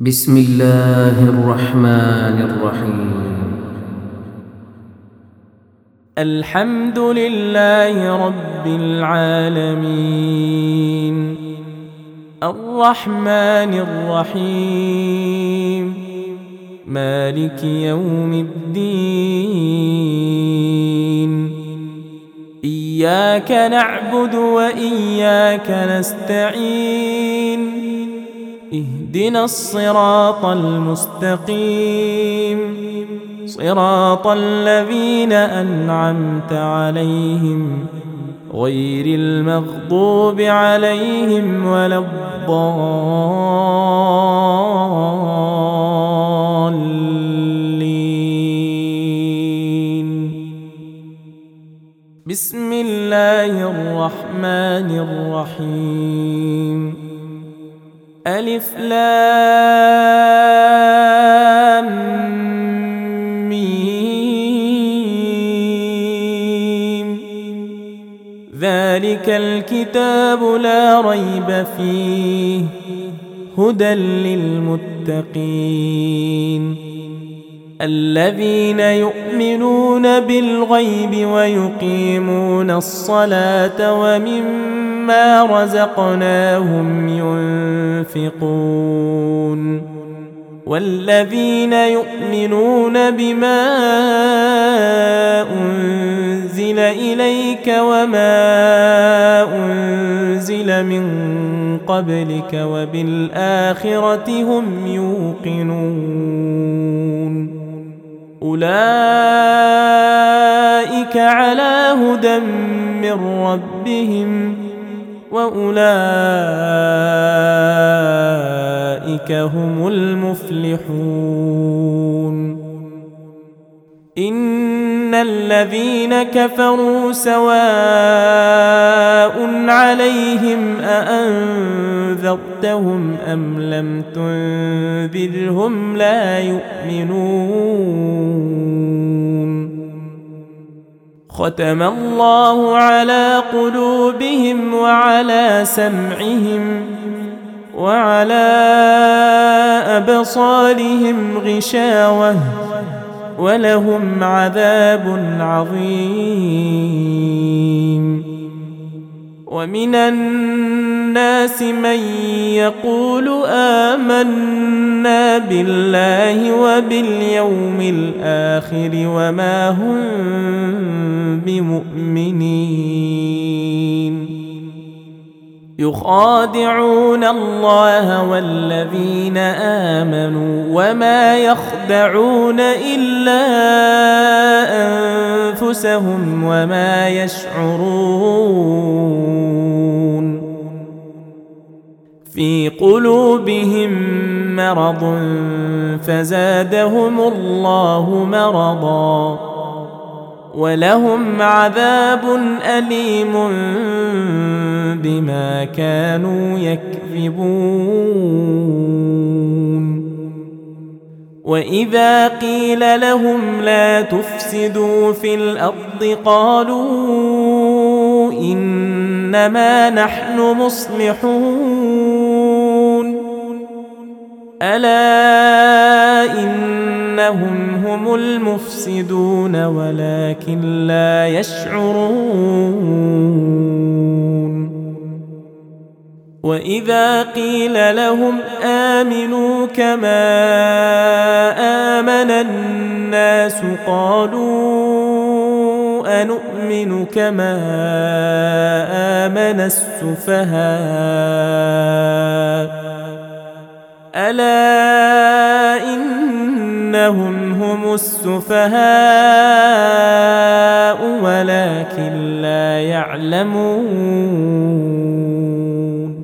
بسم الله الرحمن الرحيم. الحمد لله رب العالمين، الرحمن الرحيم، مالك يوم الدين. إياك نعبد وإياك نستعين، اهدنا الصراط المستقيم، صراط الذين أنعمت عليهم غير المغضوب عليهم ولا الضالين. بسم الله الرحمن الرحيم. ألف لام ميم، ذلك الكتاب لا ريب فيه هدى للمتقين الذين يؤمنون بالغيب ويقيمون الصلاة ومما رزقناهم ينفقون والذين يؤمنون بما أنزل إليك وما أنزل من قبلك وبالآخرة هم يوقنون أولئك على هدى من ربهم وأولئك هم المفلحون. إن الذين كفروا سواء عليهم أأنذرتهم أم لم تنذرهم لا يؤمنون. ختم الله على قلوبهم وعلى سمعهم وعلى أبصارهم غشاوة ولهم عذاب عظيم. ومن الناس من يقول آمنا بالله وباليوم الآخر وما هم بمؤمنين. يخادعون الله والذين آمنوا وما يخدعون إلا أنفسهم وما يشعرون. في قلوبهم مرض فزادهم الله مرضا ولهم عذاب أليم بما كانوا يكذبون. وإذا قيل لهم لا تفسدوا في الأرض قالوا إنما نحن مصلحون ألا إنهم هم المفسدون ولكن لا يشعرون. وإذا قيل لهم آمنوا كما آمن الناس قالوا أنؤمن كما آمن السفهاء ألا إنهم هم السفهاء ولكن لا يعلمون.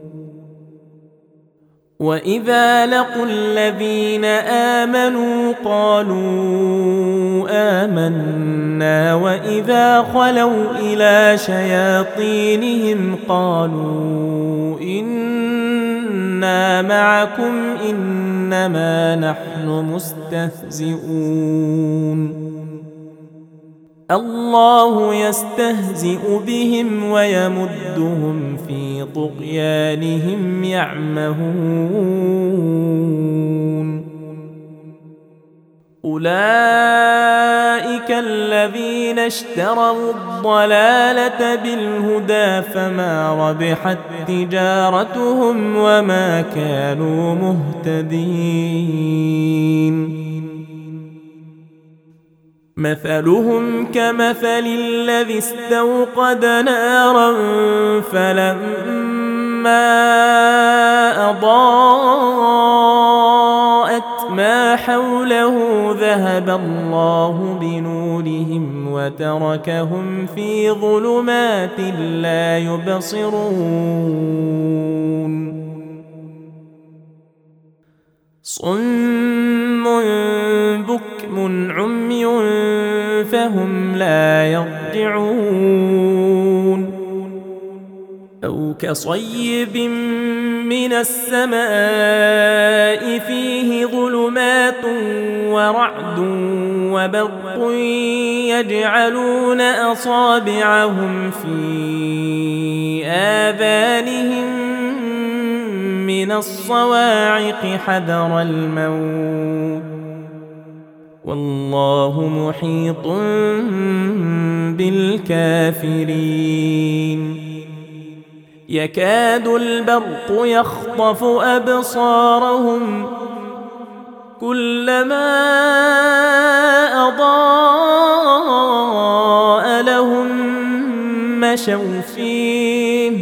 وإذا لقوا الذين آمنوا قالوا آمنا وإذا خلوا إلى شياطينهم قالوا إنا معكم إنما نحن مستهزئون. الله يستهزئ بهم ويمدهم في طغيانهم يعمهون. أولئك الذين اشتروا الضلالة بالهدى فما ربحت تجارتهم وما كانوا مهتدين. مثلهم كمثل الذي استوقد نارا فلما أضاءت ما حوله ذهب الله بنورهم وتركهم في ظلمات لا يبصرون. صم بكم عمي فهم لا يرجعون. أو كصيب من السماء فيه ظلمات ورعد وبرق يجعلون أصابعهم في آذانهم من الصواعق حذر الموت والله محيط بالكافرين. يكاد البرق يخطف أبصارهم كلما أضاء لهم مشوا فيه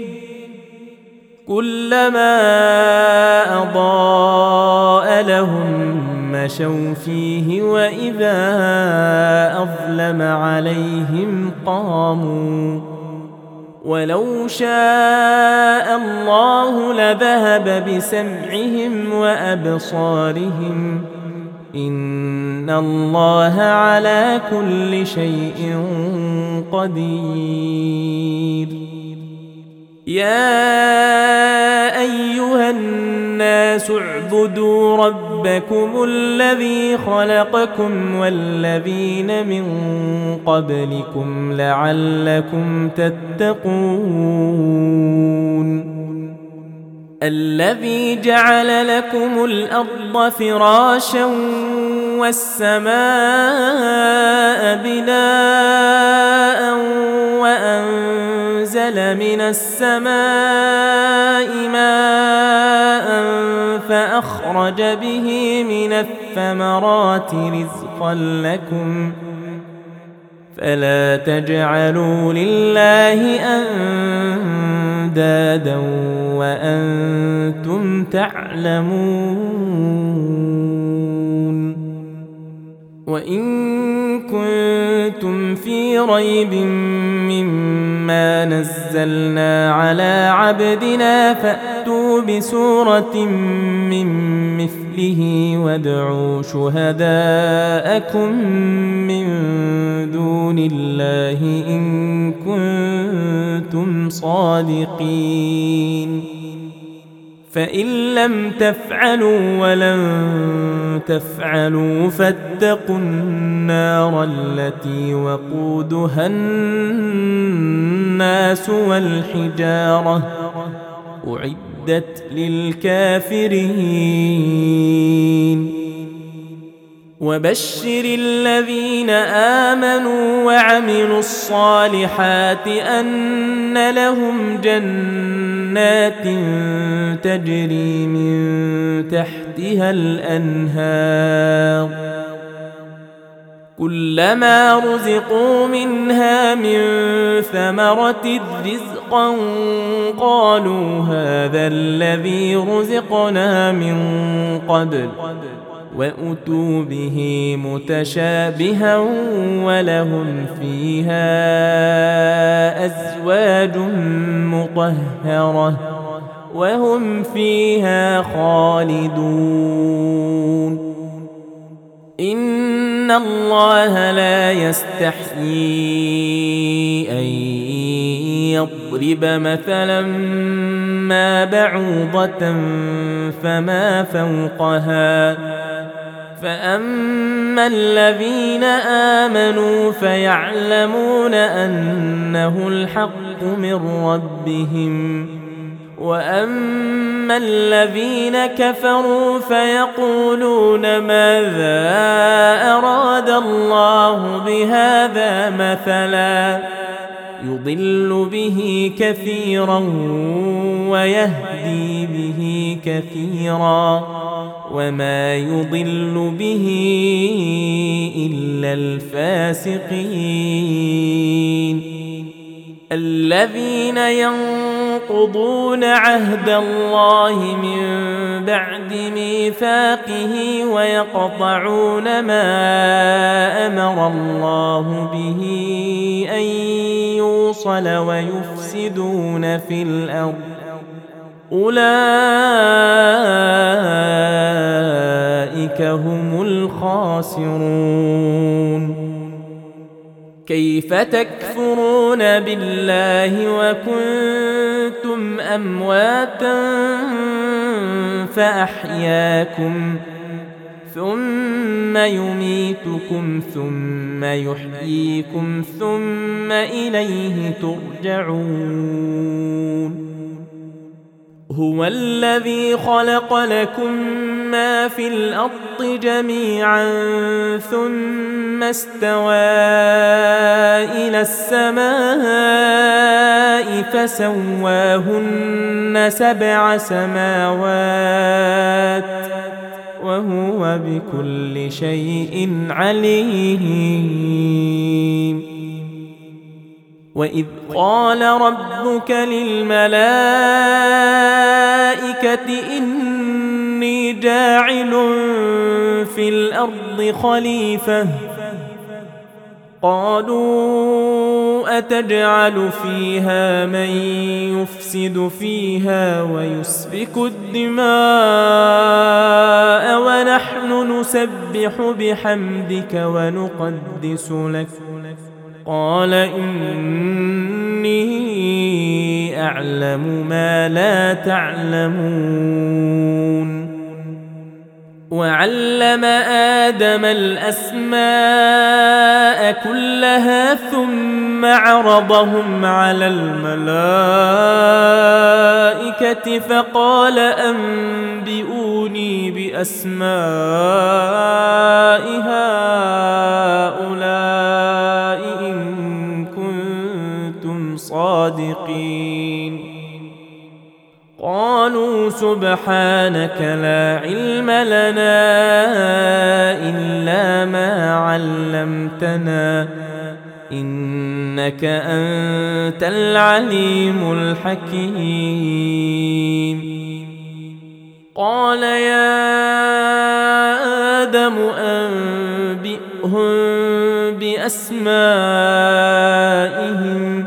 وإذا أظلم عليهم قاموا. ولو شاء الله لذهب بسمعهم وأبصارهم إن الله على كل شيء قدير. يا أيها الناس اعبدوا ربكم الذي خلقكم والذين من قبلكم لعلكم تتقون. الذي جعل لكم الأرض فراشا والسماء بناء وأنزل من السماء ماء فأخرج به من الثمرات رزقا لكم فلا تجعلوا لله أندادا وأنتم تعلمون. وإن كنتم في ريب مما نزلنا على عبدنا فأتوا بسورة من مثله وادعوا شهداءكم من دون الله إن كنتم صادقين. فإن لم تفعلوا ولن تفعلوا فاتقوا النار التي وقودها الناس والحجارة أعدت للكافرين. وبشر الذين آمنوا وعملوا الصالحات أن لهم جنات تجري من تحتها الأنهار كلما رزقوا منها من ثمرة رزقا قالوا هذا الذي رزقنا من قبل وأتوا به متشابها ولهم فيها أزواج مطهرة وهم فيها خالدون. إن الله لا يستحيي أن يضرب مثلا ما بعوضة فما فوقها فأما الذين آمنوا فيعلمون أنه الحق من ربهم وأما الذين كفروا فيقولون ماذا أراد الله بهذا مثلا يضل به كثيرا ويهدي به كثيرا وما يضل به إلا الفاسقين الذين ينقضون عهد الله من بعد ميثاقه ويقطعون ما أمر الله به أن يوصل ويفسدون في الأرض أولئك هم الخاسرون كيف تكفرون بالله وكنتم أمواتا فأحياكم ثم يميتكم ثم يحييكم ثم إليه ترجعون هو الذي خلق لكم ما في الأرض جميعا ثم استوى إلى السماء فسواهن 7 سماوات وهو بكل شيء عليم وإذ قال ربك للملائكة إني جاعل في الأرض خليفة قالوا أتجعل فيها من يفسد فيها ويسفك الدماء ونحن نسبح بحمدك ونقدس لك قال إني أعلم ما لا تعلمون وعلم آدم الأسماء كلها ثم عرضهم على الملائكة فقال أنبئوني بأسماء هؤلاء إن كنتم صادقين قالوا سبحانك لا علم لنا إلا ما علمتنا إنك أنت العليم الحكيم قال يا آدم أنبئهم بأسمائهم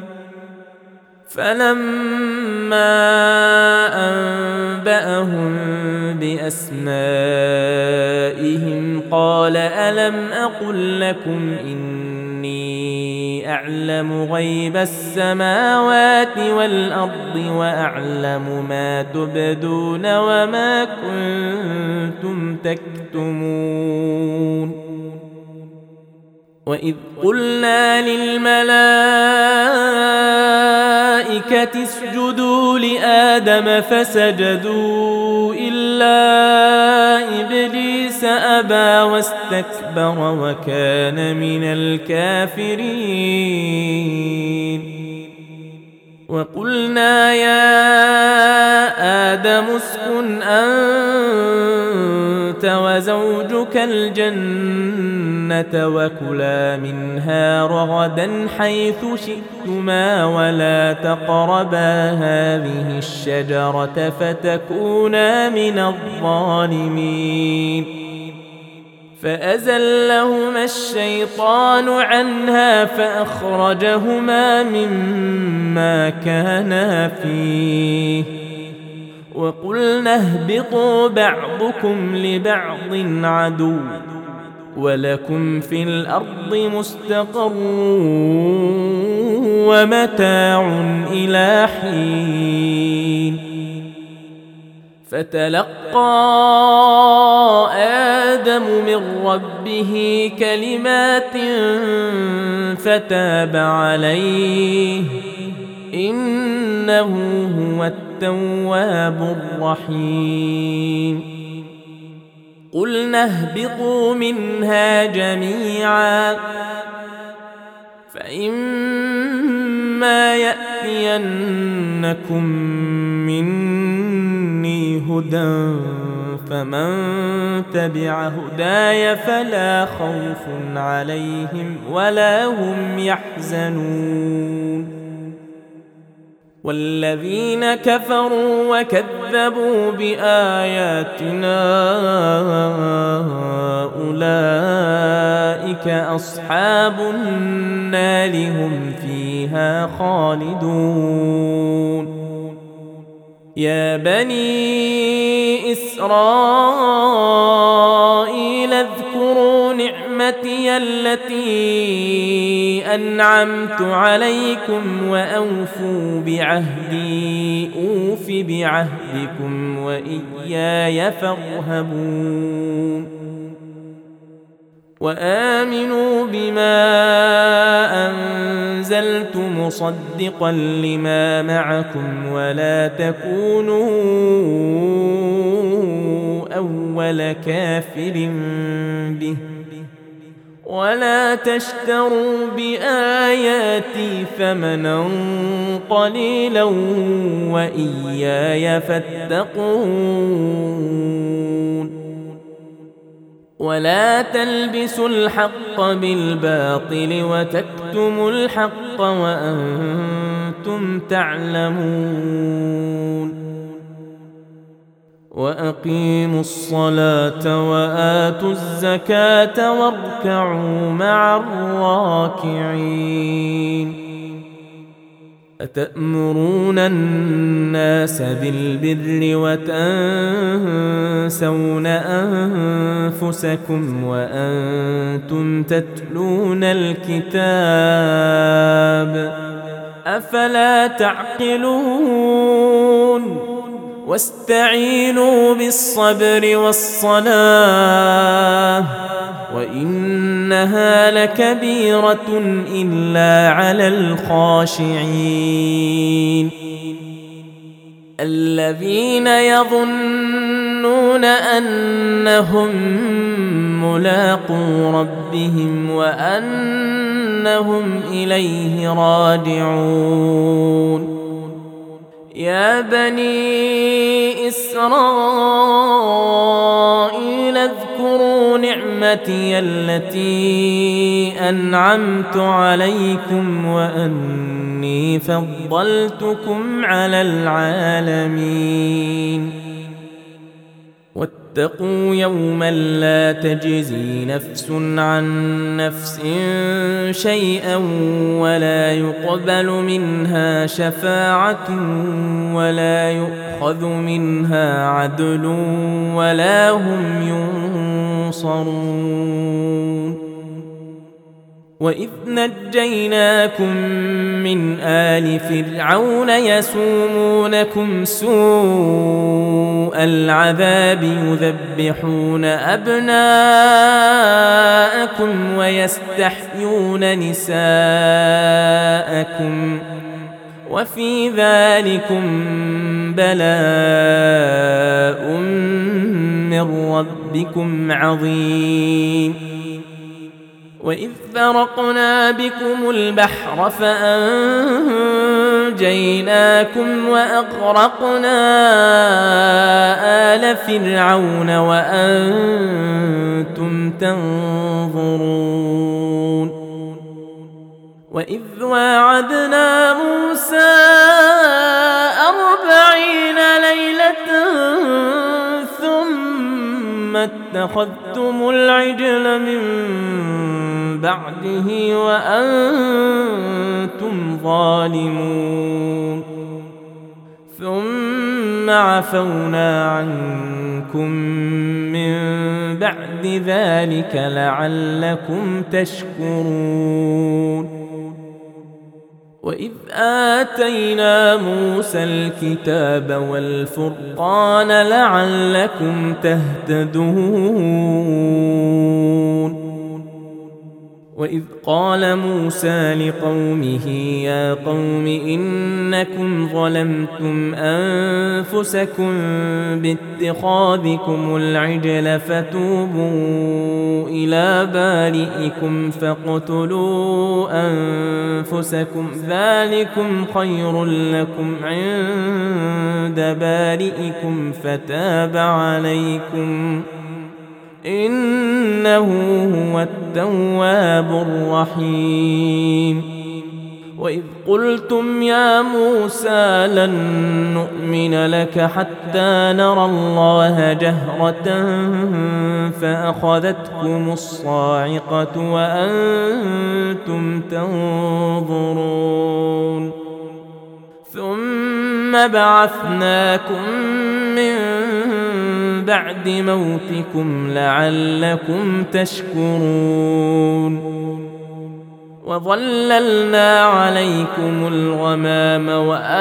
فلما أنبأهم بأسمائهم قال ألم أقل لكم إني أعلم غيب السماوات والأرض وأعلم ما تبدون وما كنتم تكتمون وإذ قلنا للملائكة اسجدوا لآدم فسجدوا إلا إبليس أبى واستكبر وكان من الكافرين وقلنا يا آدم اسكن أنت وزوجك الجنة وكلا منها رغدا حيث شئتما ولا تقربا هذه الشجرة فتكونا من الظالمين فأزلهما الشيطان عنها فأخرجهما مما كانا فيه وقلنا اهبطوا بعضكم لبعض عدو ولكم في الأرض مستقر ومتاع إلى حين فتلقى آدم من ربه كلمات فتاب عليه إنه هو التواب التواب الرحيم قلنا اهبطوا منها جميعا فإما يأتينكم مني هدى فمن تبع هداي فلا خوف عليهم ولا هم يحزنون والذين كفروا وكذبوا بآياتنا أولئك أصحاب النار هم فيها خالدون يا بني إسرائيل اذكروا نعمتي التي أنعمت عليكم وأوفوا بعهدي أوف بعهدكم وإياي فارهبون وآمنوا بما أنزلت مصدقا لما معكم ولا تكونوا أول كافر به ولا تشتروا بآياتي ثمنا قليلا وإياي فاتقون ولا تلبسوا الحق بالباطل وتكتموا الحق وأنتم تعلمون وأقيموا الصلاة وآتوا الزكاة واركعوا مع الراكعين أتأمرون الناس بالبر وتنسون أنفسكم وأنتم تتلون الكتاب أفلا تعقلون واستعينوا بالصبر والصلاة وإنها لكبيرة إلا على الخاشعين الذين يظنون أنهم ملاقو ربهم وأنهم إليه راجعون يا بني إسرائيل اذكروا نعمتي التي أنعمت عليكم وأني فضلتكم على العالمين واتقوا يوما لا تجزي نفس عن نفس شيئا ولا يقبل منها شفاعة ولا يؤخذ منها عدل ولا هم ينصرون وإذ نجيناكم من آل فرعون يسومونكم سوء العذاب يذبحون أبناءكم ويستحيون نساءكم وفي ذلكم بلاء من ربكم عظيم وإذ فرقنا بكم البحر فأنجيناكم وأغرقنا آل فرعون وأنتم تنظرون وإذ واعدنا موسى 40 ليلة ثم اتخذتم العجل من بعده وأنتم ظالمون ثم عفونا عنكم من بعد ذلك لعلكم تشكرون وإذ آتينا موسى الكتاب والفرقان لعلكم تهتدون وإذ قال موسى لقومه يا قوم إنكم ظلمتم أنفسكم باتخاذكم العجل فتوبوا إلى بارئكم فاقتلوا أنفسكم ذلكم خير لكم عند بارئكم فتاب عليكم إنه هو التواب الرحيم وإذ قلتم يا موسى لن نؤمن لك حتى نرى الله جهرة فأخذتكم الصاعقة وأنتم تنظرون ثم بعثناكم من بعد موتكم لعلكم تشكرون وظللنا عليكم الغمام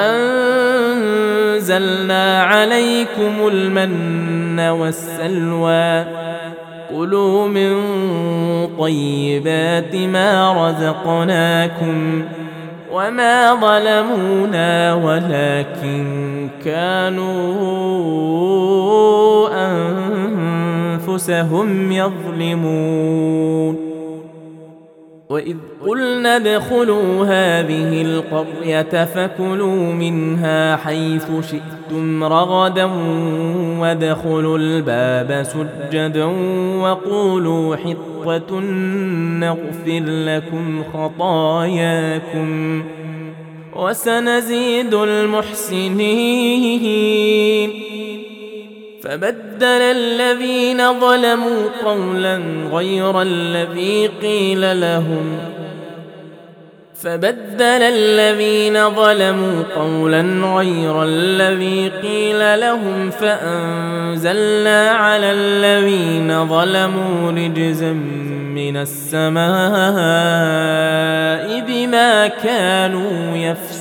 وأنزلنا عليكم المن والسلوى كلوا من طيبات ما رزقناكم وما ظلمونا ولكن كانوا أنفسهم يظلمون وإذ قلنا ادخلوا هذه القرية فكلوا منها حيث شئتم رغدا وادخلوا الباب سجدا وقولوا حطة نغفر لكم خطاياكم وسنزيد المحسنين فبدل الذين ظلموا قولا غير الذي قيل لهم فأنزلنا على الذين ظلموا رجزا من السماء بما كانوا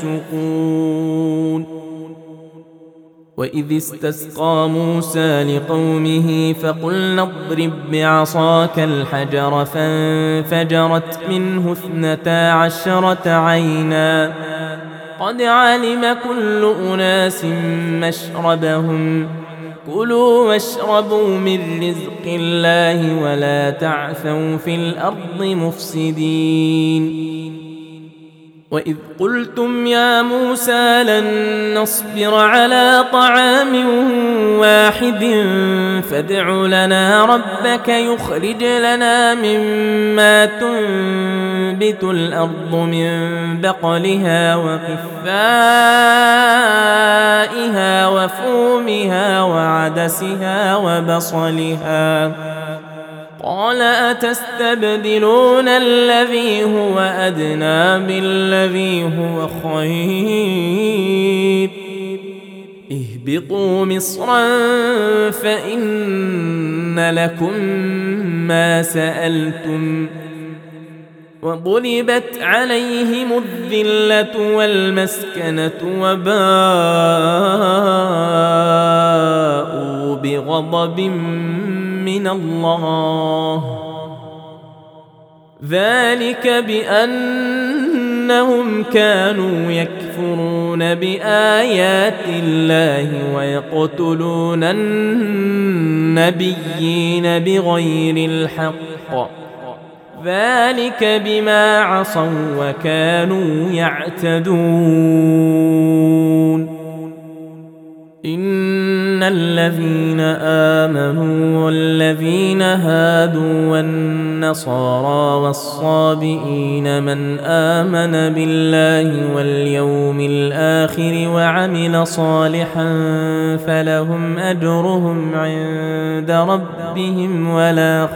يفسقون وإذ استسقى موسى لقومه فقلنا اضرب بعصاك الحجر فانفجرت منه 12 عينا قد علم كل أناس مشربهم كلوا واشربوا من رزق الله ولا تعثوا في الأرض مفسدين وإذ قلتم يا موسى لن نصبر على طعام واحد فادع لنا ربك يخرج لنا مما تنبت الأرض من بقلها وقثائها وفومها وعدسها وبصلها قال أتستبدلون الذي هو أدنى بالذي هو خير اهبطوا مصرا فإن لكم ما سألتم وضربت عليهم الذلة والمسكنة وباءوا بغضب من الله ذلك بأنهم كانوا يكفرون بآيات الله ويقتلون النبيين بغير الحق ذلك بما عصوا وكانوا يعتدون إن الذين آمنوا والذين هادوا والنصارى والصابئين من آمن بالله واليوم الآخر وعمل صالحا فلهم أجرهم عند ربهم ولا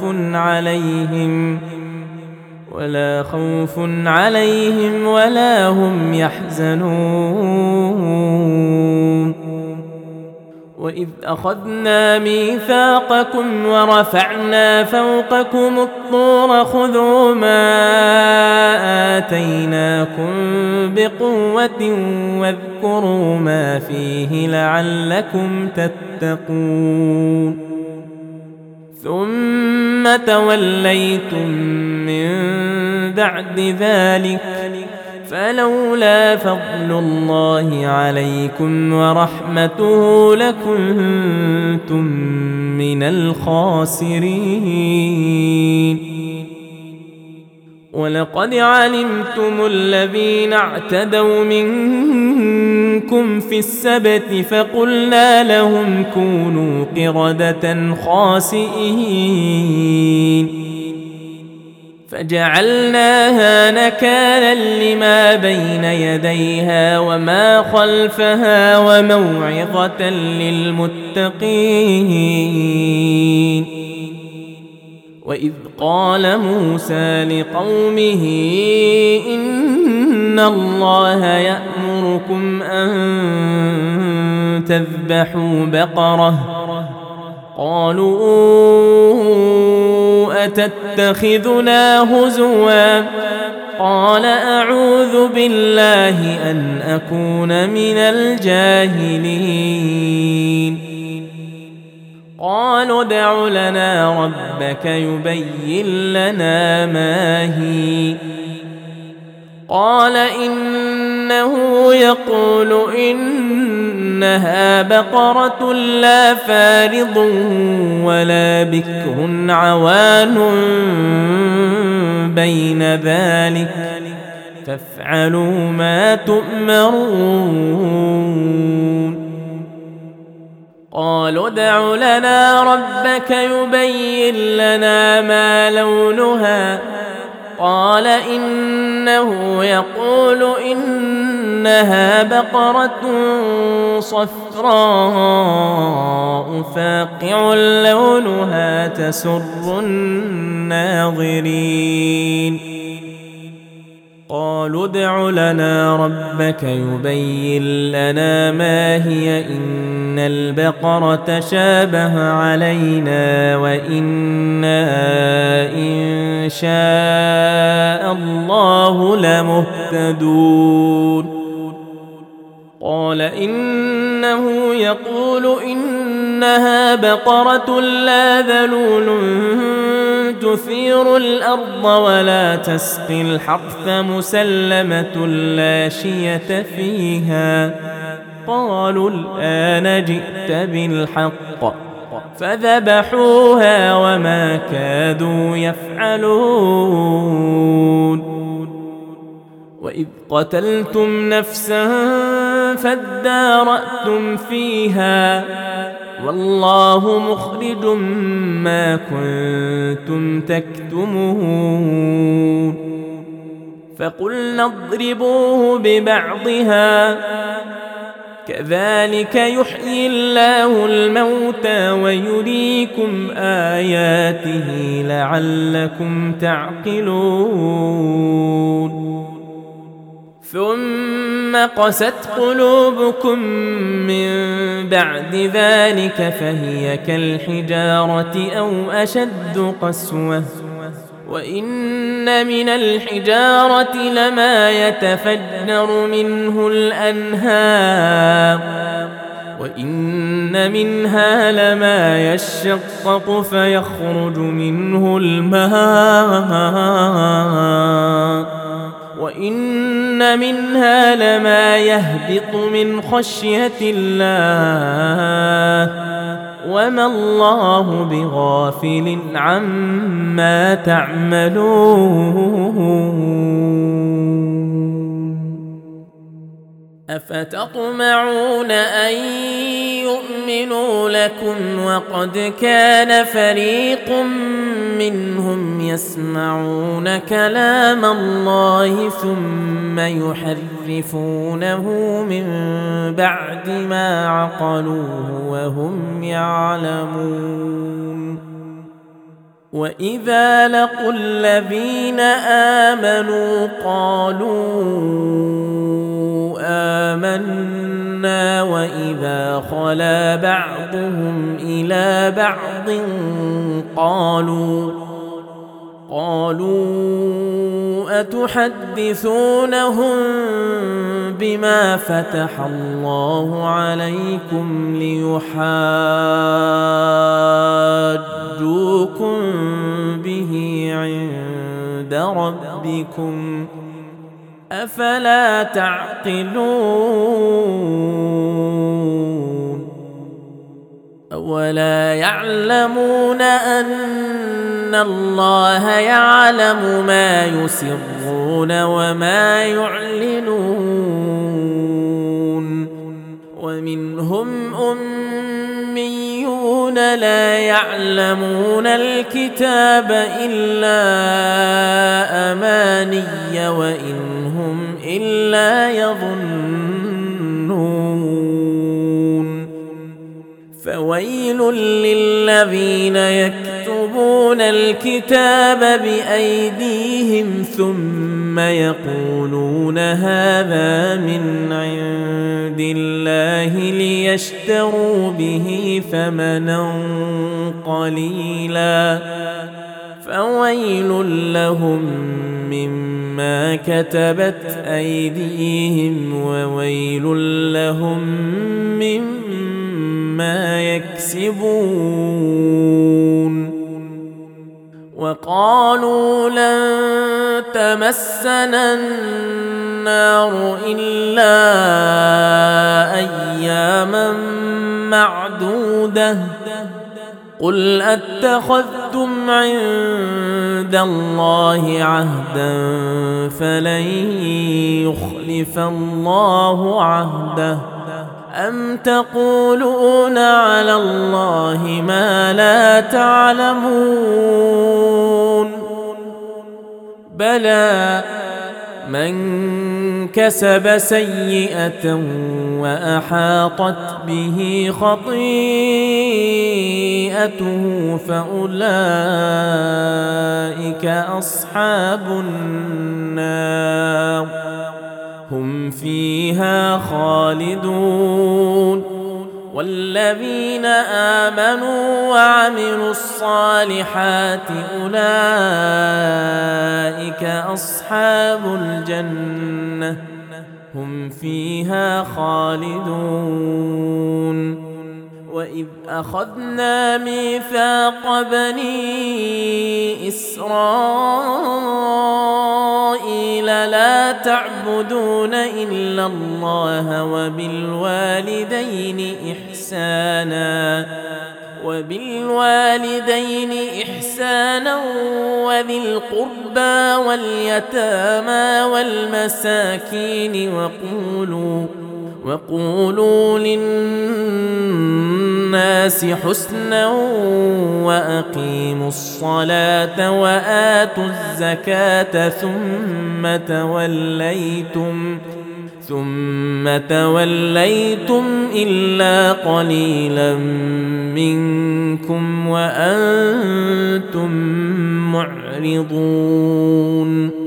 خوف عليهم ولا هم يحزنون وإذ أخذنا ميثاقكم ورفعنا فوقكم الطور خذوا ما آتيناكم بقوة واذكروا ما فيه لعلكم تتقون ثم توليتم من بعد ذلك فلولا فضل الله عليكم ورحمته لكنتم من الخاسرين. ولقد علمتم الذين اعتدوا منكم في السبت فقلنا لهم كونوا قردة خاسئين فجعلناها نكالا لما بين يديها وما خلفها وموعظة للمتقين. وإذ قال موسى لقومه إن الله يأمركم أن تذبحوا بقرة قالوا أتتخذنا هزوا قال أعوذ بالله أن أكون من الجاهلين. قالوا ادع لنا ربك يبين لنا ما هي قال إنه يقول إنها بقرة لا فارض ولا بكر عوان بين ذلك فافعلوا ما تؤمرون. قالوا ادع لنا ربك يبين لنا ما لونها قال إنه يقول إنها بقرة صفراء فاقع لونها تسر الناظرين. قالوا ادع لنا ربك يبين لنا ما هي إن البقرة شابه علينا وإنا إن شاء الله لمهتدون. قال إنه يقول إنها بقرة لا ذلول تثير الأرض ولا تسقي الحرث مسلمة لا شية فيها. قالوا الآن جئت بالحق فذبحوها وما كادوا يفعلون. وإذ قتلتم نفسا فادارأتم فيها والله مخرج ما كنتم تكتمون. فقلنا اضربوه ببعضها كذلك يحيي الله الموتى ويريكم آياته لعلكم تعقلون. ثم قست قلوبكم من بعد ذلك فهي كالحجارة أو أشد قسوة وإن من الحجارة لما يتفجر منه الأنهار وإن منها لما يشقق فيخرج منه الماء وإن منها لما يهبط من خشية الله وما الله بغافل عما تعملون. أفتطمعون أن يؤمنوا لكم وقد كان فريق منهم يسمعون كلام الله ثم يحرفونه من بعد ما عقلوه وهم يعلمون. وإذا لقوا الذين آمنوا قالوا آمنا وإذا خلا بعضهم إلى بعض قالوا أتحدثونهم بما فتح الله عليكم ليحاجوكم ربكم أفلا تعقلون أولا يعلمون أن الله يعلم ما يسرون وما يعلنون ومنهم أميون لا يعلمون الكتاب إلا أماني وإن هم إلا يظنون فويل للذين يكتبون الكتاب بأيديهم ثم يقولون هذا من عند الله ليشتروا به ثمنا قليلا فويل لهم مما كتبت أيديهم وويل لهم مما يكسبون وقالوا لن تمسنا النار إلا أياما معدودة قل أتخذتم عند الله عهدا فلن يخلف الله عهده أم تقولون على الله ما لا تعلمون بلى من كسب سيئة وأحاطت به خطيئته فأولئك أصحاب النار هم فيها خالدون والذين آمنوا وعملوا الصالحات أولئك أصحاب الجنة هم فيها خالدون وإذ أخذنا ميثاق بني إسرائيل لا تعبدون إلا الله وبالوالدين إحسانا وذي القربى واليتامى والمساكين وقولوا للناس حسنا وأقيموا الصلاة وآتوا الزكاة ثم توليتم إلا قليلا منكم وأنتم معرضون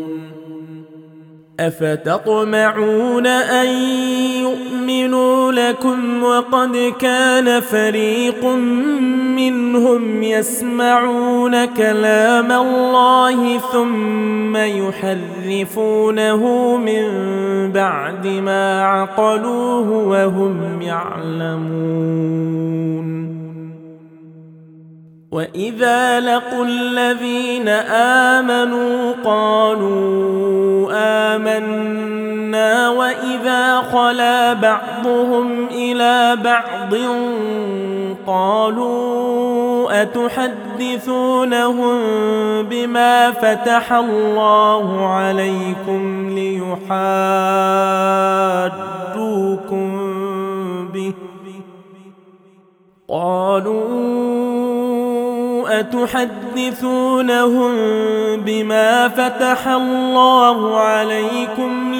أفتطمعون أن يؤمنوا لكم وقد كان فريق منهم يسمعون كلام الله ثم يحرفونه من بعد ما عقلوه وهم يعلمون وإذا لقوا الذين آمنوا قالوا آمنا وإذا خلا بعضهم إلى بعض قالوا أتحدثونهم بما فتح الله عليكم ليحاجوكم به أتحدثونهم بما فتح الله عليكم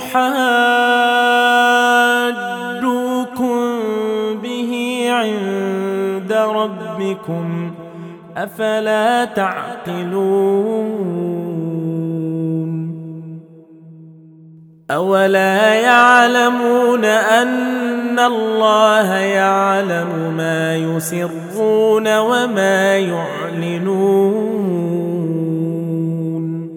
ليحاجوكم به عند ربكم أفلا تعقلون أولا يعلمون أن الله يعلم ما يسرون وما يعلنون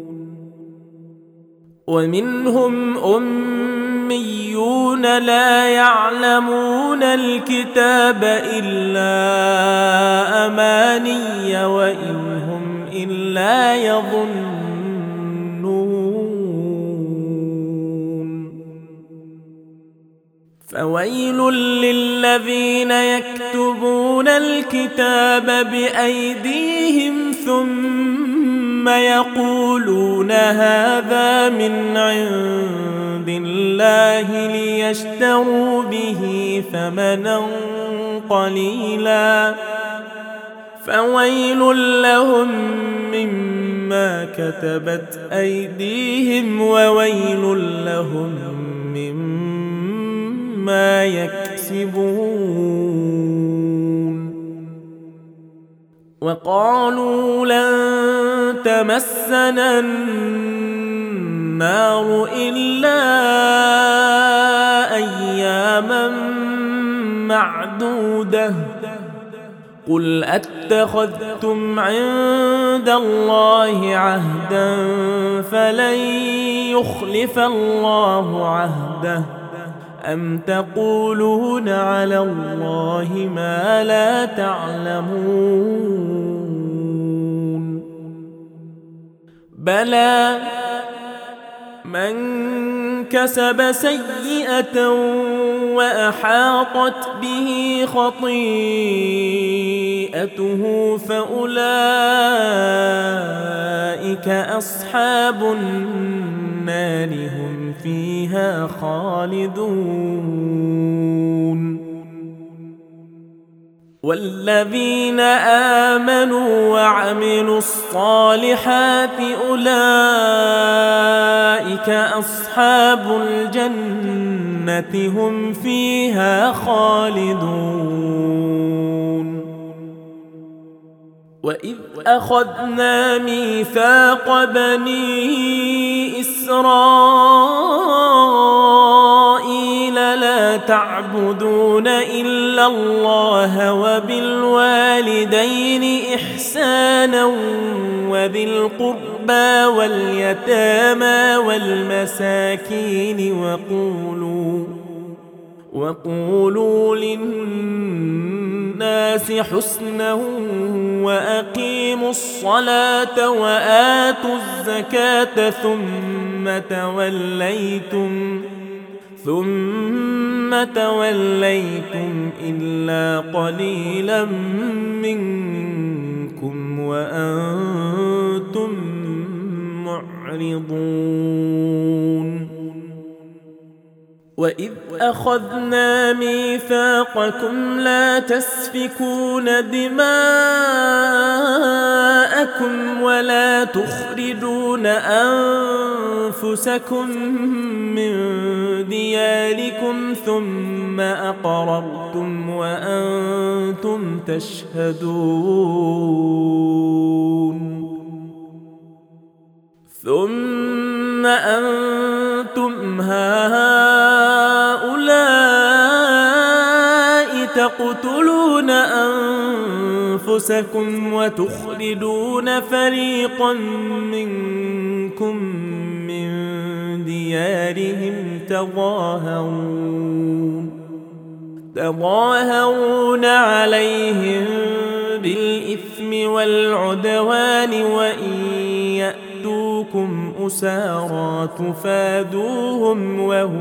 ومنهم أميون لا يعلمون الكتاب إلا أماني وإن هم إلا يظنون فويل للذين يكتبون الكتاب بأيديهم ثم يقولون هذا من عند الله ليشتروا به ثمنا قليلا فويل لهم مما كتبت أيديهم وويل لهم مما يكسبون. وقالوا لن تمسنا النار إلا أياما معدودة قل أتخذتم عند الله عهدا فلن يخلف الله عهده أم تقولون على الله ما لا تعلمون بلى من كسب سيئة وأحاطت به خطيئته فأولئك أصحاب النار هم فيها خالدون. والذين آمنوا وعملوا الصالحات أولئك أصحاب الجنة هم فيها خالدون. وإذ أخذنا ميثاق بني إسرائيل لا تعبدون إلا الله وبالوالدين إحسانا وذي القربى واليتامى والمساكين وقولوا للناس حسنا وأقيموا الصلاة وآتوا الزكاة ثم توليتم إلا قليلا منكم وأنتم معرضون. وإذ أخذنا ميثاقكم لا تسفكون دماءكم ولا تخرجون أنفسكم من دياركم ثم أقررتم وأنتم تشهدون ثم أنتم هؤلاء تقتلون أنفسكم وتخرجون فريقا منكم من ديارهم تظاهرون عليهم بالإثم والعدوان وإن يأتوكم أسارى تفادوهم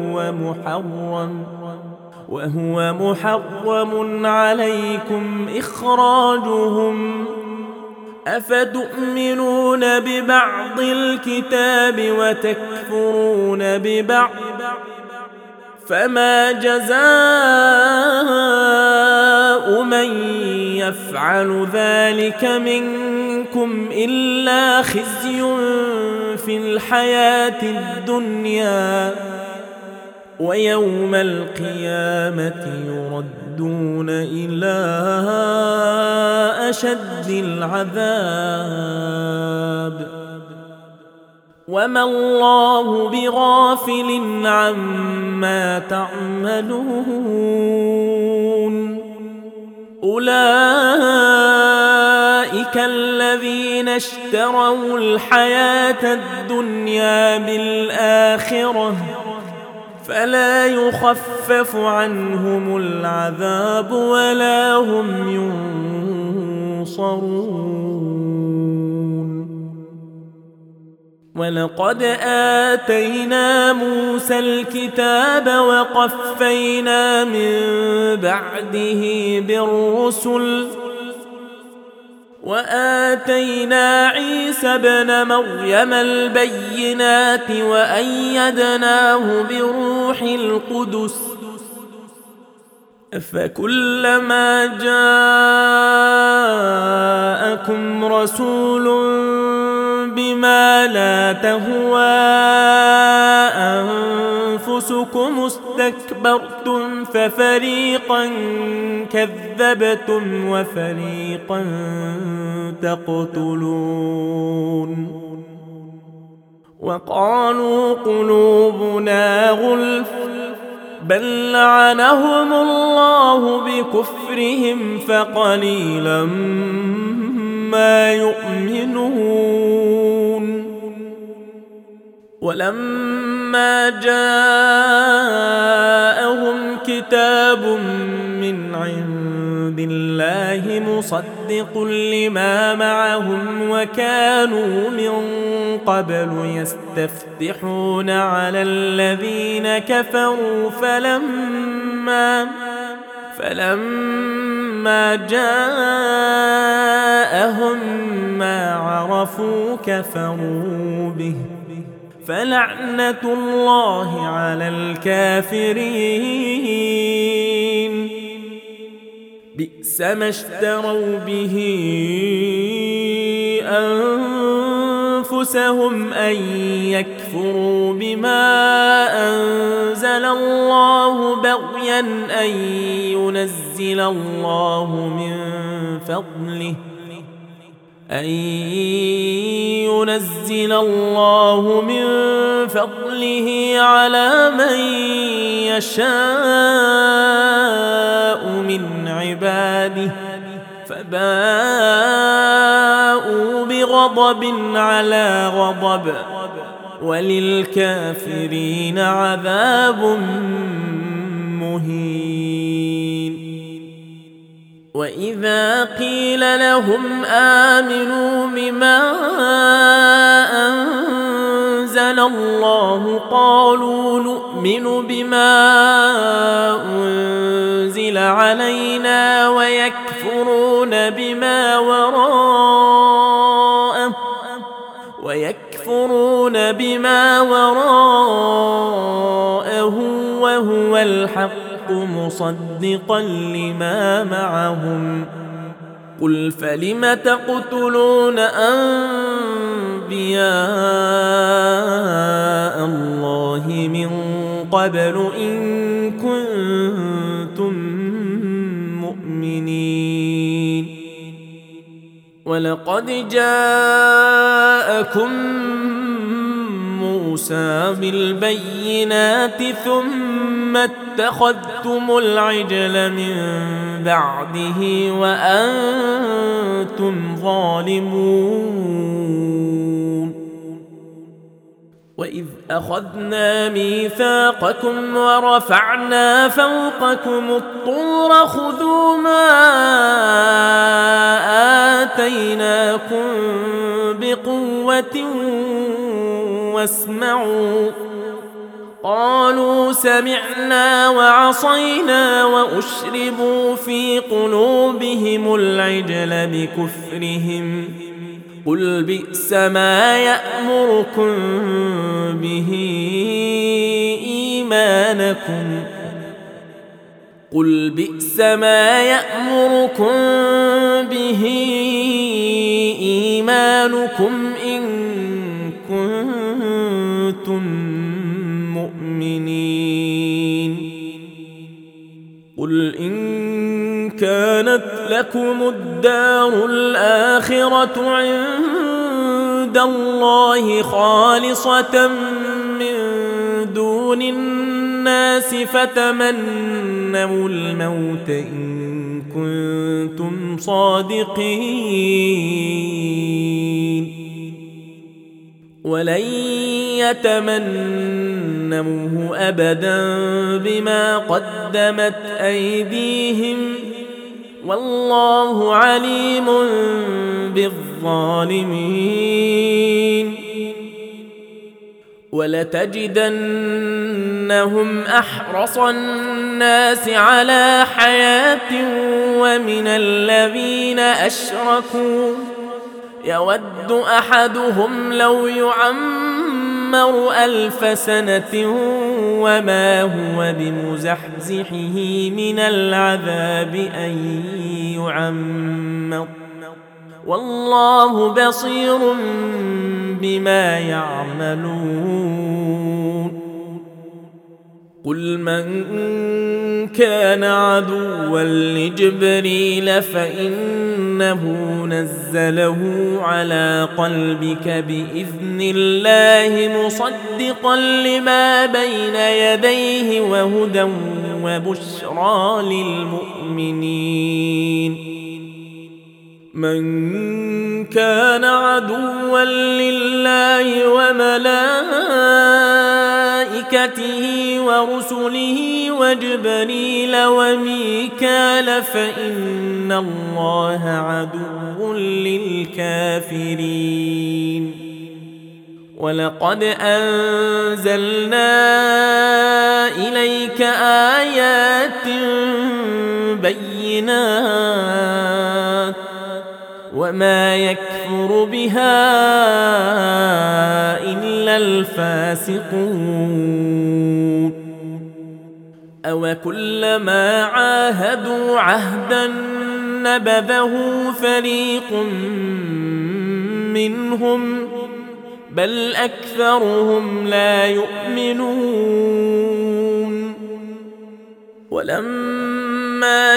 وهو محرم عليكم إخراجهم أفتؤمنون ببعض الكتاب وتكفرون ببعض فما جزاء من يفعل ذلك منكم إلا خزي في الحياة الدنيا ويوم القيامة يردون إلى أشد العذاب وما الله بغافل عما تعملون. أولئك الذين اشتروا الحياة الدنيا بالآخرة فلا يخفف عنهم العذاب ولا هم ينصرون. ولقد آتينا موسى الكتاب وقفينا من بعده بالرسل وآتينا عيسى ابن مريم البينات وأيدناه بروح القدس فكلما جاءكم رسول بما لا تهوى أنفسكم استكبرتم ففريقا كذبتم وفريقا تقتلون وقالوا قلوبنا غلف بل لعنهم الله بكفرهم فقليلا ما يؤمنون ولما جاءهم كتاب من عند الله مصدق لما معهم وكانوا من قبل يستفتحون على الذين كفروا فلما جاءهم ما عرفوا كفروا به فلعنة الله على الكافرين بئس ما اشتروا به أنفسهم أن يكفروا بما أنزل الله بغيا أن ينزل الله من فضله على من يشاء من عباده فباءوا بغضب على غضب وللكافرين عذاب مهين وإذا قيل لهم آمنوا بما أنزل الله قالوا نؤمن بما أنزل علينا ويكفرون بما وراءه وهو الحق مصدقا لما معهم قل فلم تقتلون أنبياء الله من قبل إن كنتم مؤمنين ولقد جاءكم موسى بالبينات ثم اتخذتم العجل من بعده وأنتم ظالمون وإذ أخذنا ميثاقكم ورفعنا فوقكم الطور خذوا ما آتيناكم بقوة واسمعوا قالوا سمعنا وعصينا وأشربوا في قلوبهم العجل بكفرهم قل بئس ما يأمركم به إيمانكم إن كنتم مؤمنين قل إن كانت لكم الدار الآخرة عند الله خالصة من دون الناس فتمنوا الموت إن كنتم صادقين ولن يتمنوه أبدا بما قدمت أيديهم والله عليم بالظالمين ولتجدنهم أحرص الناس على حياة ومن الذين أشركوا يود أحدهم لو يعمر 1000 سنة وما هو بمزحزحه من العذاب أن يعمر والله بصير بما يعملون قل من كان عدوا لجبريل فإنه نزله على قلبك بإذن الله مصدقا لما بين يديه وهدى وبشرى للمؤمنين من كان عدوا لله وملائكته ورسله وجبريل وميكال فإن الله عدو للكافرين ولقد أنزلنا إليك آيات بينات وما يكفر بها إلا الفاسقون أو كلما عاهدوا عهدا نبذه فريق منهم بل أكثرهم لا يؤمنون ولما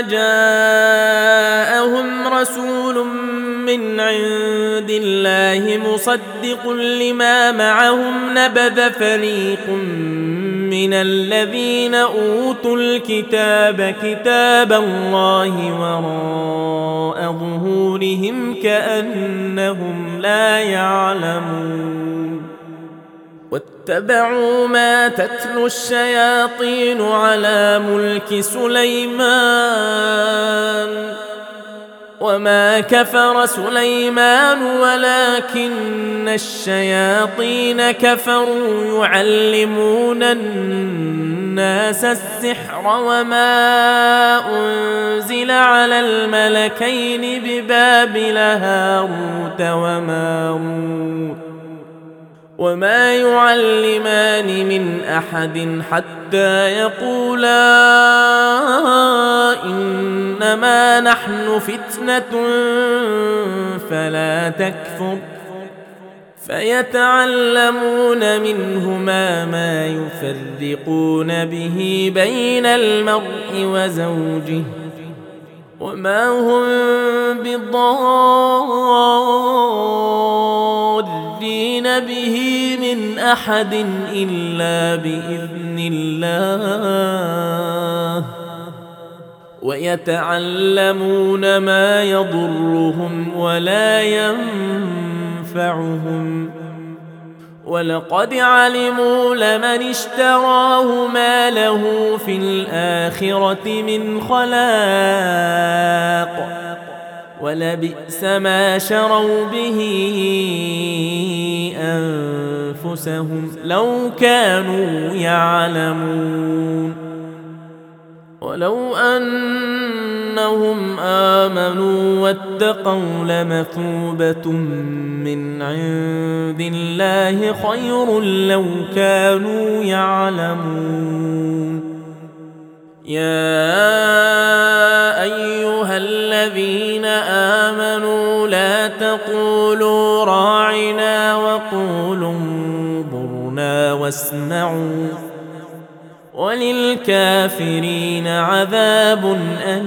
جاءهم رسول من عند الله مصدق لما معهم نبذ فريق من الذين أوتوا الكتاب كتاب الله وراء ظهورهم كأنهم لا يعلمون واتبعوا ما تتلو الشياطين على ملك سليمان وما كفر سليمان ولكن الشياطين كفروا يعلمون الناس السحر وما أنزل على الملكين ببابل هاروت وماروت وما يعلمان من أحد حتى يقولا إنما نحن فتنة فلا تكفر فيتعلمون منهما ما يفرقون به بين المرء وزوجه وما هم بضارين به من أحد إلا بإذن الله ويتعلمون ما يضرهم ولا ينفعهم ولقد علموا لمن اشتراه ما له في الآخرة من خلاق ولبئس ما شروا به أنفسهم لو كانوا يعلمون ولو أنهم آمنوا واتقوا لمثوبة من عند الله خير لو كانوا يعلمون يا أيها الذين آمنوا لا تقولوا راعنا وقولوا انظرنا واسمعوا وللكافرين عذاب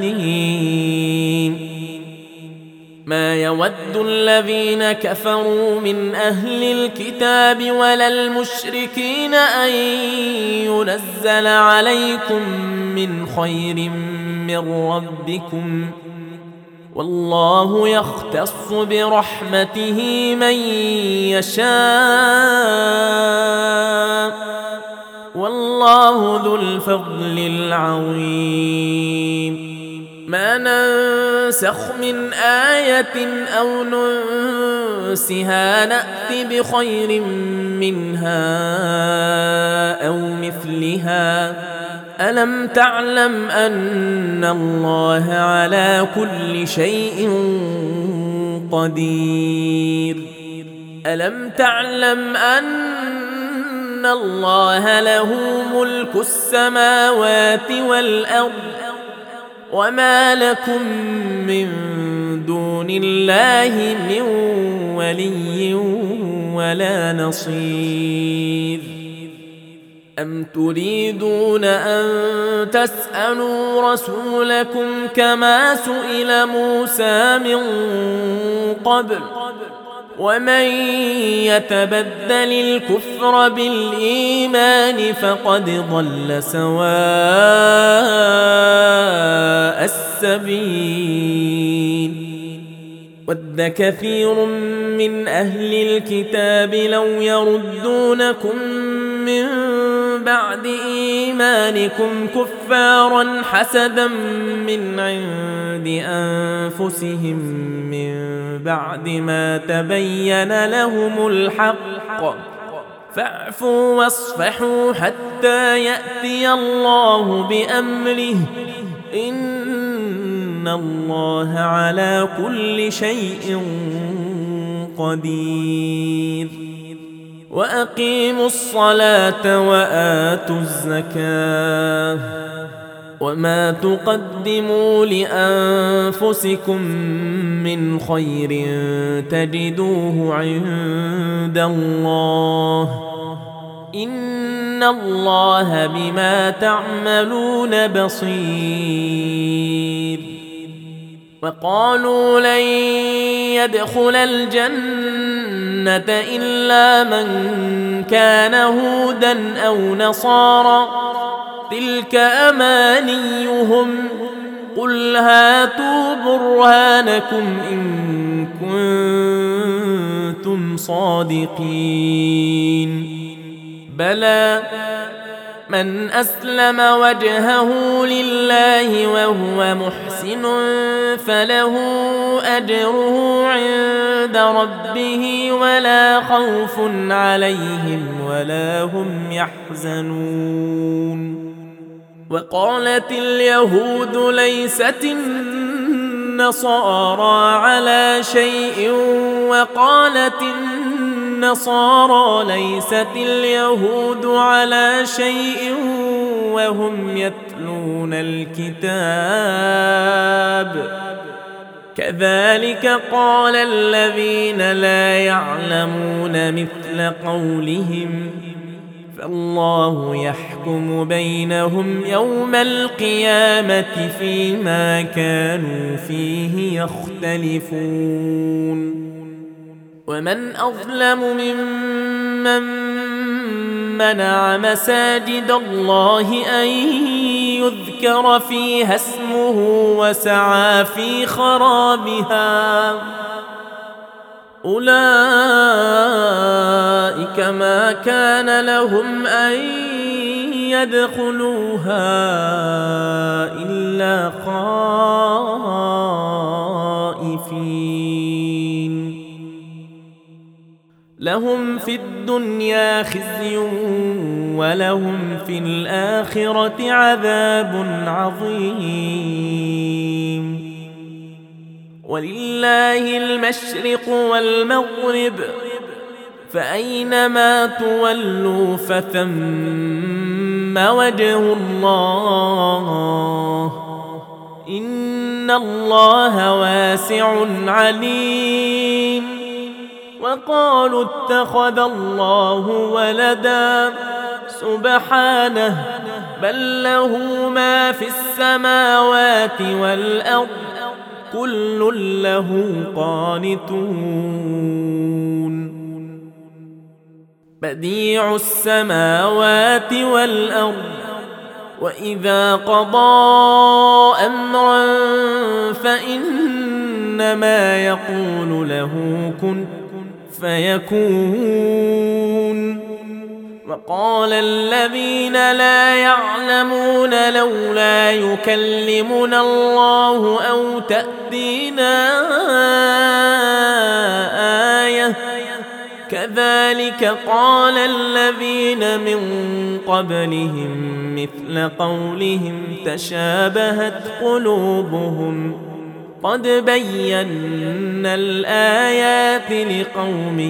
أليم ما يود الذين كفروا من أهل الكتاب ولا المشركين أن ينزل عليكم من خير من ربكم والله يختص برحمته من يشاء والله ذو الفضل العظيم ما ننسخ من آية أو ننسها نأت بخير منها أو مثلها ألم تعلم أن الله على كل شيء قدير ألم تعلم أن الله له ملك السماوات والأرض وما لكم من دون الله من ولي ولا نصير أم تريدون أن تسألوا رسولكم كما سئل موسى من قبل ومن يتبدل الكفر بالإيمان فقد ضل سواء السبيل ود كثير من أهل الكتاب لو يردونكم من بعد إيمانكم كفارا حسدا من عند أنفسهم من بعد ما تبين لهم الحق فاعفوا واصفحوا حتى يأتي الله بأمره إن الله على كل شيء قدير وأقيموا الصلاة وآتوا الزكاة وما تقدموا لأنفسكم من خير تجدوه عند الله إن الله بما تعملون بصير وقالوا لن يدخل الجنة إلا من كان هودا أو نصارى تلك أمانيهم قل هاتوا برهانكم إن كنتم صادقين بلى من أسلم وجهه لله وهو محسن فله أجره عند ربه ولا خوف عليهم ولا هم يحزنون وقالت اليهود ليست النصارى على شيء وقالت النصارى ليست اليهود على شيء وهم يتلون الكتاب كذلك قال الذين لا يعلمون مثل قولهم فالله يحكم بينهم يوم القيامة فيما كانوا فيه يختلفون ومن أظلم ممن منع مساجد الله أن يذكر فيها اسمه وسعى في خرابها أولئك ما كان لهم أن يدخلوها إلا خائفين لهم في الدنيا خزي ولهم في الآخرة عذاب عظيم ولله المشرق والمغرب فأينما تولوا فثم وجه الله إن الله واسع عليم وقالوا اتخذ الله ولدا سبحانه بل له ما في السماوات والأرض كل له قانتون بديع السماوات والأرض وإذا قضى أمرا فإنما يقول له كن فيكون وقال الذين لا يعلمون لولا يكلمنا الله أو تأتينا آية كذلك قال الذين من قبلهم مثل قولهم تشابهت قلوبهم قد بينا الآيات لقوم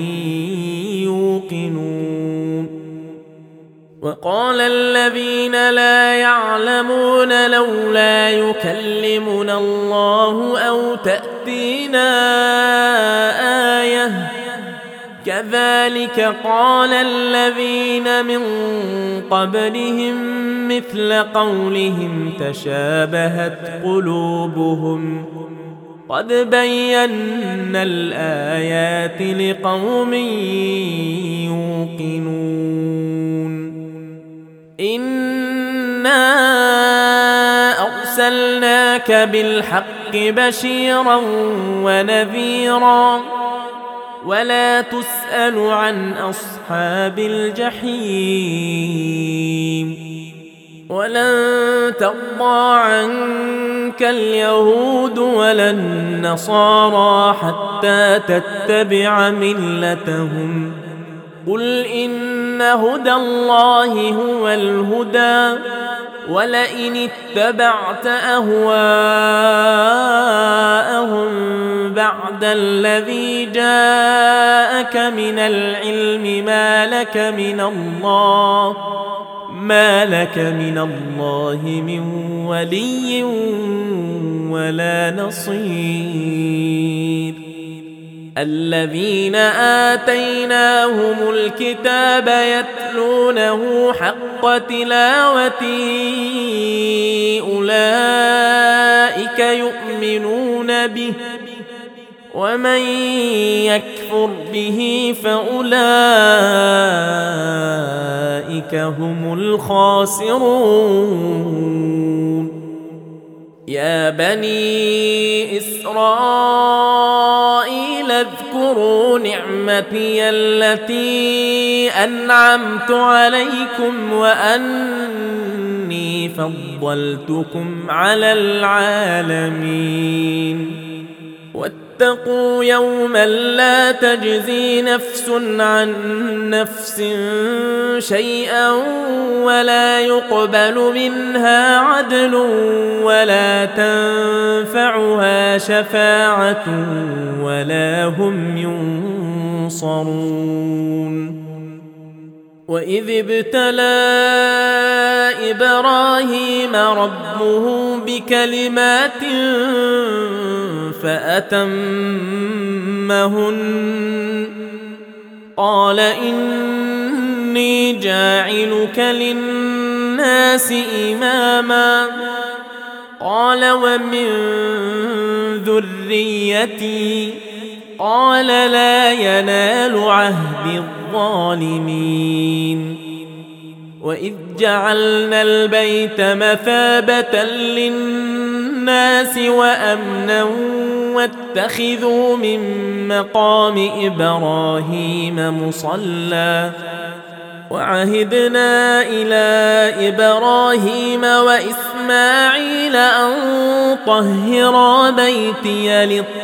يوقنون وقال الذين لا يعلمون لولا يكلمنا الله أو تأتينا آية كذلك قال الذين من قبلهم مثل قولهم تشابهت قلوبهم قد بينا الآيات لقوم يوقنون إنا أرسلناك بالحق بشيرا ونذيرا ولا تسأل عن أصحاب الجحيم ولن ترضى عنك اليهود ولا النصارى حتى تتبع ملتهم قل إن هدى الله هو الهدى ولئن اتبعت أهواءهم بعد الذي جاءك من العلم ما لك من الله من ولي ولا نصير الذين آتيناهم الكتاب يتلونه حق تلاوته أولئك يؤمنون به ومن يكفر به فأولئك هم الخاسرون يا بني إسرائيل اذكروا نعمتي التي أنعمت عليكم وأني فضلتكم على العالمين واتقوا يوما لا تجزي نفس عن نفس شيئا ولا يقبل منها عدل ولا تنفعها شفاعة ولا هم ينصرون وإذ ابتلى إبراهيم ربه بكلمات فأتمهن قال إني جاعلك للناس إماما قال ومن ذريتي قال لا ينال عهد الظالمين وإذ جعلنا البيت مثابة للناس وأمنا واتخذوا من مقام إبراهيم مصلى وعهدنا إلى إبراهيم وإسماعيل أن طهرا بيتي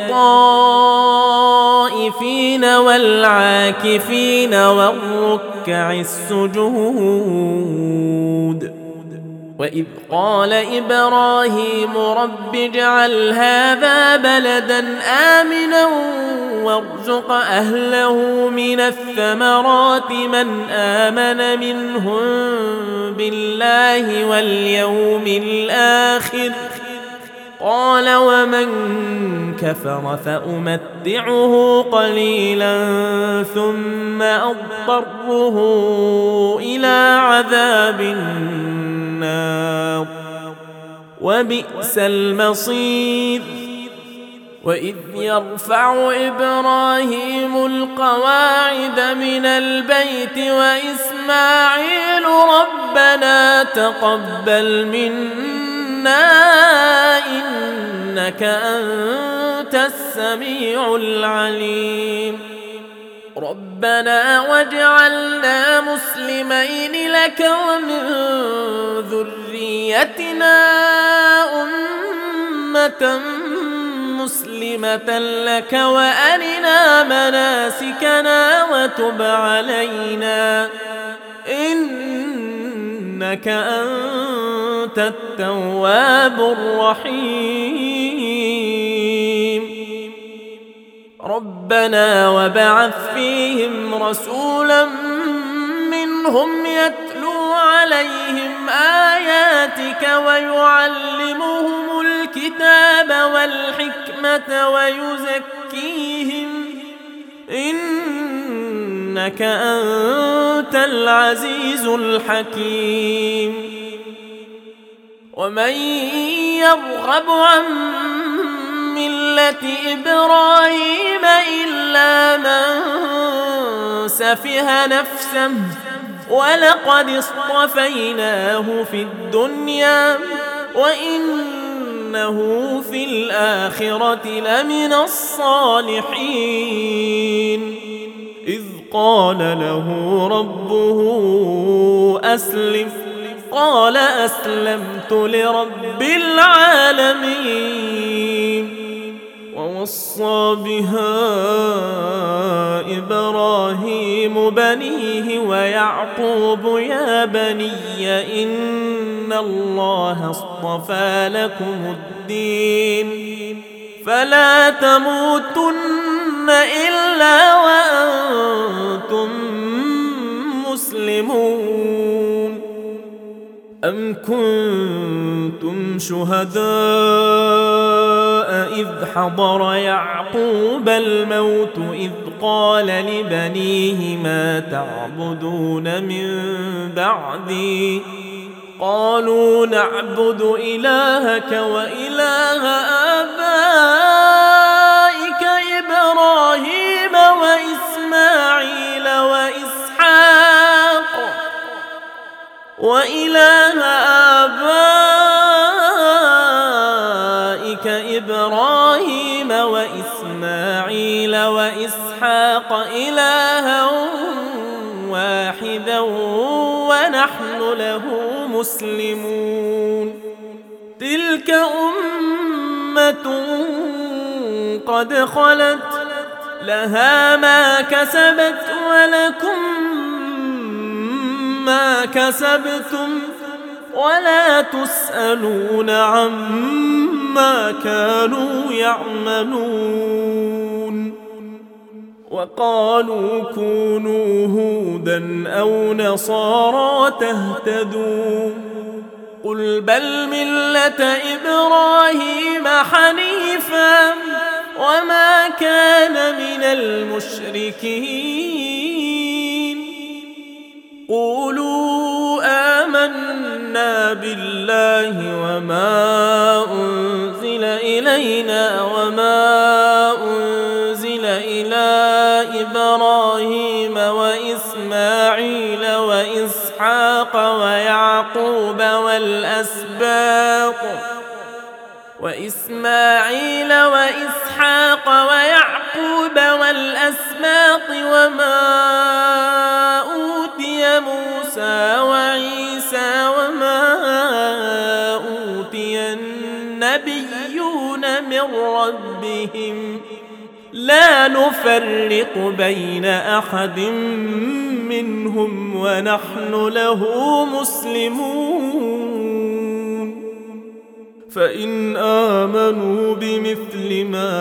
للطائفين والعاكفين والركع السجود وإذ قال إبراهيم رب اجعل هذا بلدا آمنا وارزق أهله من الثمرات من آمن منهم بالله واليوم الآخر قال ومن كفر فأمتعه قليلا ثم أضطره إلى عذاب النار وبئس المصير وإذ يرفع إبراهيم القواعد من البيت وإسماعيل ربنا تقبل منا إنك أنت السميع العليم ربنا واجعلنا مسلمين لك ومن ذريتنا أمة مسلمة لك وأرنا مناسكنا وتب علينا إنك أنت التواب الرحيم ربنا وابعث فيهم رسولا منهم يتلو عليهم آياتك ويعلمهم الكتاب والحكمة ويزكيهم إنك أنت العزيز الحكيم ومن يرغب عن ملة إبراهيم إلا من سفه نفسه ولقد اصطفيناه في الدنيا وإنه في الآخرة لمن الصالحين إذ قال له ربه أسلم قال أسلمت لرب العالمين ووصى بها إبراهيم بنيه ويعقوب يا بني إن الله اصطفى لكم الدين فلا تموتن إلا وأنتم مسلمون أم كنتم شهداء إذ حضر يعقوب الموت إذ قال لبنيه ما تعبدون من بعدي قالوا نعبد إلهك وإله آبائك إبراهيم وإسماعيل وإله آبائك إبراهيم وإسماعيل وإسحاق إلها واحدا ونحن له مسلمون تلك أمة قد خلت لها ما كسبت ولكم ما كسبتم ولا تسألون عما كانوا يعملون وقالوا كونوا هودا أو نصارى تهتدوا قل بل ملة إبراهيم حنيفا وما كان من المشركين قولوا آمنا بالله وما أنزل إلينا وما أنزل إلى إبراهيم وإسماعيل وإسحاق ويعقوب والأسباط وما أوتي موسى وعيسى وما أوتي النبيون من ربهم لا نفرق بين أحد منهم ونحن له مسلمون فإن آمنوا بمثل ما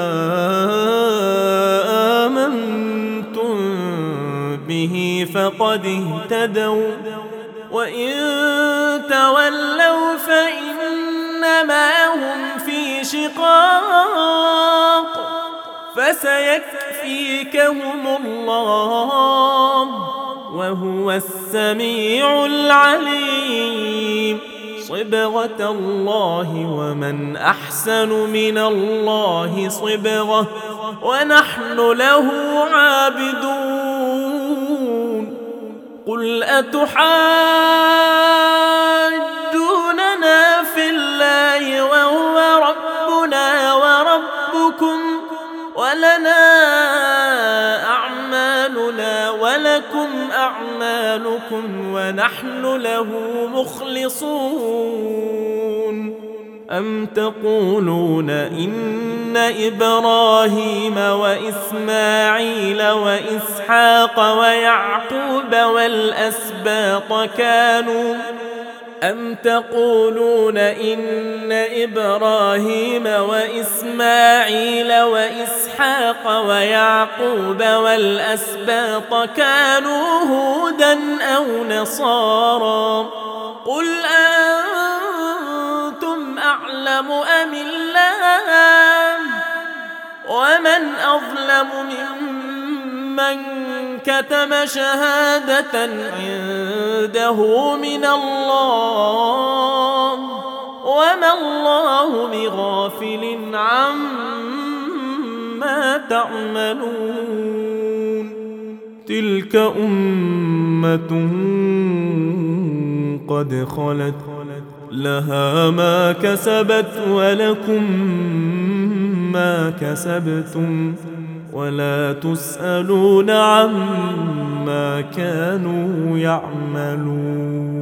آمنتم به فقد اهتدوا وإن تولوا فإنما هم في شقاق فسيكفيكهم الله وهو السميع العليم صبغة الله ومن أحسن من الله صبغة ونحن له عابدون قل أتحاجوننا في الله وهو ربنا وربكم ولنا أعمالنا أعمالنا ولكم أعمالكم ونحن له مخلصون. أم تقولون إن إبراهيم وإسماعيل وإسحاق ويعقوب والأسباط كانوا هودا أو نصارى؟ قل أنتم أعلم أم الله؟ ومن أظلم ممن كتم شهادة عنده من الله، وما الله بغافل عما تعملون. تلك أمة قد خلت لها ما كسبت ولكم ما كسبتم ولا تسألون عما كانوا يعملون.